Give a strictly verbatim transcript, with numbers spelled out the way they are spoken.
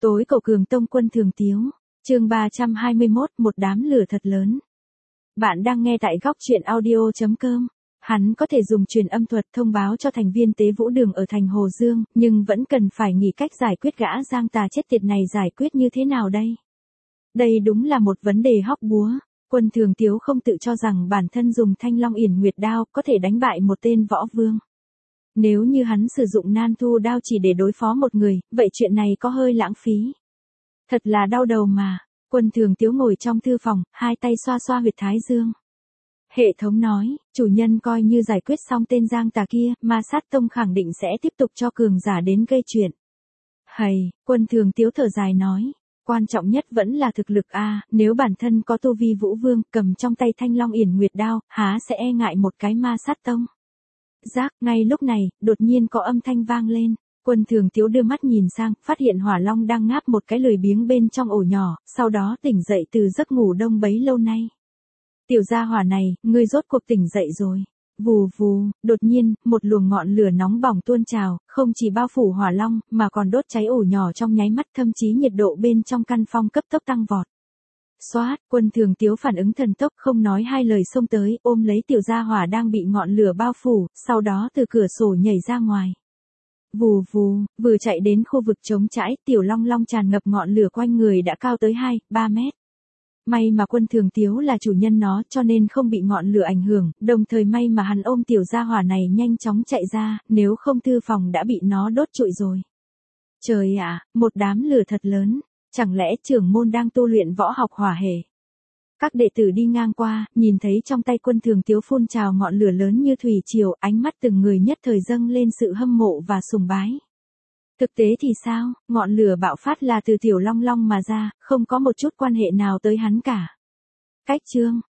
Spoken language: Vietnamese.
Tối cầu Cường Tông Quân Thường Tiếu, chương ba trăm hai mươi mốt, một đám lửa thật lớn. Bạn đang nghe tại góc truyện audio chấm com. Hắn có thể dùng truyền âm thuật thông báo cho thành viên tế vũ đường ở thành Hồ Dương, nhưng vẫn cần phải nghĩ cách giải quyết gã giang tà chết tiệt này giải quyết như thế nào đây? Đây đúng là một vấn đề hóc búa. Quân Thường Tiếu không tự cho rằng bản thân dùng Thanh Long Yển Nguyệt đao có thể đánh bại một tên võ vương. Nếu như hắn sử dụng Nan Thu đao chỉ để đối phó một người, vậy chuyện này có hơi lãng phí. Thật là đau đầu mà. Quân Thường Tiếu ngồi trong thư phòng, hai tay xoa xoa huyệt thái dương. Hệ thống nói, chủ nhân coi như giải quyết xong tên giang tà kia, Ma Sát Tông khẳng định sẽ tiếp tục cho cường giả đến gây chuyện. Hầy, Quân Thường Tiếu thở dài nói, quan trọng nhất vẫn là thực lực a, nếu bản thân có tu vi vũ vương, cầm trong tay Thanh Long Yển Nguyệt đao, há sẽ e ngại một cái Ma Sát Tông. Giác, ngay lúc này, đột nhiên có âm thanh vang lên. Quân Thường Tiếu đưa mắt nhìn sang, phát hiện Hỏa Long đang ngáp một cái lười biếng bên trong ổ nhỏ, sau đó tỉnh dậy từ giấc ngủ đông bấy lâu nay. Tiểu gia hỏa này, ngươi rốt cuộc tỉnh dậy rồi. Vù vù, đột nhiên, một luồng ngọn lửa nóng bỏng tuôn trào, không chỉ bao phủ Hỏa Long, mà còn đốt cháy ổ nhỏ trong nháy mắt, thậm chí nhiệt độ bên trong căn phòng cấp tốc tăng vọt. Xoát, Quân Thường Tiếu phản ứng thần tốc, không nói hai lời xông tới, ôm lấy tiểu gia hỏa đang bị ngọn lửa bao phủ, sau đó từ cửa sổ nhảy ra ngoài. Vù vù, vừa chạy đến khu vực trống trãi, tiểu long long tràn ngập ngọn lửa quanh người đã cao tới hai, ba mét. May mà Quân Thường Tiếu là chủ nhân nó cho nên không bị ngọn lửa ảnh hưởng, đồng thời may mà hắn ôm tiểu gia hỏa này nhanh chóng chạy ra, nếu không thư phòng đã bị nó đốt trụi rồi. Trời ạ, một đám lửa thật lớn, chẳng lẽ trưởng môn đang tu luyện võ học hỏa hệ? Các đệ tử đi ngang qua, nhìn thấy trong tay Quân Thường Tiếu phun trào ngọn lửa lớn như thủy triều, ánh mắt từng người nhất thời dâng lên sự hâm mộ và sùng bái. Thực tế thì sao, ngọn lửa bạo phát là từ tiểu long long mà ra, không có một chút quan hệ nào tới hắn cả. Cách chương,